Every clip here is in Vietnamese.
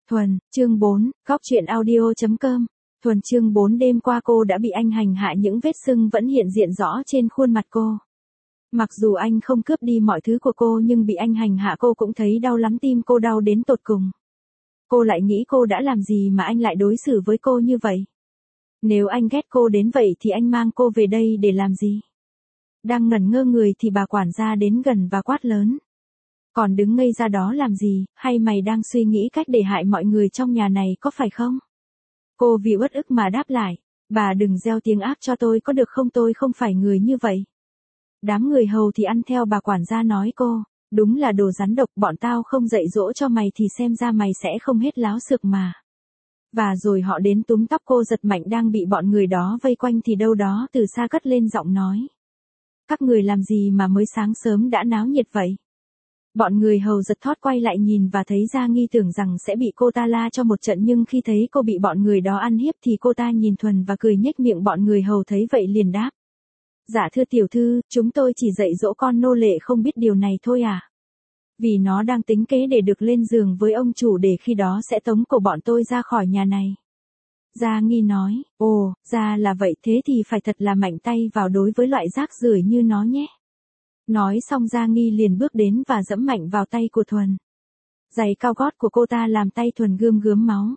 Thuần, chương 4, Góc truyện audio.com. Thuần chương 4 đêm qua cô đã bị anh hành hạ, những vết sưng vẫn hiện diện rõ trên khuôn mặt cô. Mặc dù anh không cướp đi mọi thứ của cô nhưng bị anh hành hạ cô cũng thấy đau lắm, tim cô đau đến tột cùng. Cô lại nghĩ cô đã làm gì mà anh lại đối xử với cô như vậy. Nếu anh ghét cô đến vậy thì anh mang cô về đây để làm gì? Đang ngẩn ngơ người thì bà quản gia đến gần và quát lớn. Còn đứng ngây ra đó làm gì, hay mày đang suy nghĩ cách để hại mọi người trong nhà này có phải không? Cô vì uất ức mà đáp lại, bà đừng gieo tiếng ác cho tôi có được không, tôi không phải người như vậy. Đám người hầu thì ăn theo bà quản gia nói cô, đúng là đồ rắn độc, bọn tao không dạy dỗ cho mày thì xem ra mày sẽ không hết láo xược mà. Và rồi họ đến túm tóc cô giật mạnh, đang bị bọn người đó vây quanh thì đâu đó từ xa cất lên giọng nói. Các người làm gì mà mới sáng sớm đã náo nhiệt vậy? Bọn người hầu giật thót quay lại nhìn và thấy Gia Nghi, tưởng rằng sẽ bị cô ta la cho một trận, nhưng khi thấy cô bị bọn người đó ăn hiếp thì cô ta nhìn Thuần và cười nhếch miệng. Bọn người hầu thấy vậy liền đáp. Dạ thưa tiểu thư, chúng tôi chỉ dạy dỗ con nô lệ không biết điều này thôi à. Vì nó đang tính kế để được lên giường với ông chủ, để khi đó sẽ tống cổ bọn tôi ra khỏi nhà này. Gia Nghi nói, ồ, ra là vậy, thế thì phải thật là mạnh tay vào đối với loại rác rưởi như nó nhé. Nói xong Gia Nghi liền bước đến và giẫm mạnh vào tay của Thuần. Giày cao gót của cô ta làm tay Thuần gươm gớm máu.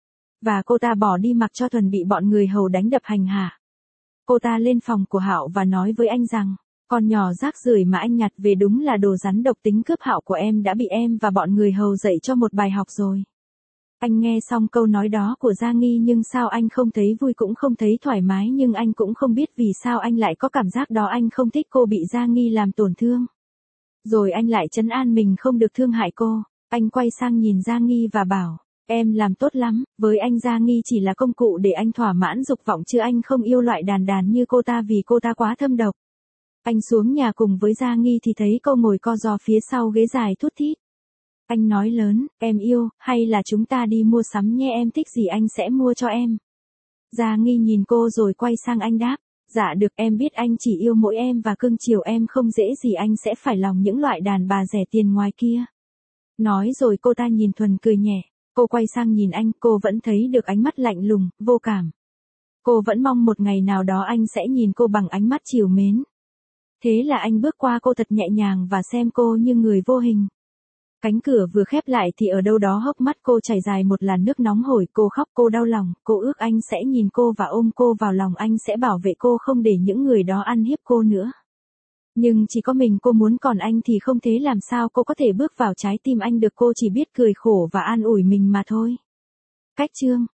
Và cô ta bỏ đi mặc cho Thuần bị bọn người hầu đánh đập hành hạ. Cô ta lên phòng của Hạo và nói với anh rằng, con nhỏ rác rưởi mà anh nhặt về đúng là đồ rắn độc, tính cướp Hạo của em đã bị em và bọn người hầu dạy cho một bài học rồi. Anh nghe xong câu nói đó của Gia Nghi nhưng sao anh không thấy vui cũng không thấy thoải mái, nhưng anh cũng không biết vì sao anh lại có cảm giác đó. Anh không thích cô bị Gia Nghi làm tổn thương. Rồi anh lại trấn an mình không được thương hại cô. Anh quay sang nhìn Gia Nghi và bảo, em làm tốt lắm, với anh Gia Nghi chỉ là công cụ để anh thỏa mãn dục vọng chứ anh không yêu loại đàn đàn như cô ta vì cô ta quá thâm độc. Anh xuống nhà cùng với Gia Nghi thì thấy cô ngồi co ro phía sau ghế dài thút thít. Anh nói lớn, em yêu, hay là chúng ta đi mua sắm nhé, em thích gì anh sẽ mua cho em. Gia Nghi nhìn cô rồi quay sang anh đáp, dạ được, em biết anh chỉ yêu mỗi em và cưng chiều em, không dễ gì anh sẽ phải lòng những loại đàn bà rẻ tiền ngoài kia. Nói rồi cô ta nhìn Thuần cười nhẹ, cô quay sang nhìn anh, cô vẫn thấy được ánh mắt lạnh lùng, vô cảm. Cô vẫn mong một ngày nào đó anh sẽ nhìn cô bằng ánh mắt trìu mến. Thế là anh bước qua cô thật nhẹ nhàng và xem cô như người vô hình. Cánh cửa vừa khép lại thì ở đâu đó hốc mắt cô chảy dài một làn nước nóng hổi, cô khóc, cô đau lòng, cô ước anh sẽ nhìn cô và ôm cô vào lòng, anh sẽ bảo vệ cô, không để những người đó ăn hiếp cô nữa. Nhưng chỉ có mình cô muốn, còn anh thì không, thế làm sao cô có thể bước vào trái tim anh được? Cô chỉ biết cười khổ và an ủi mình mà thôi. Cách chương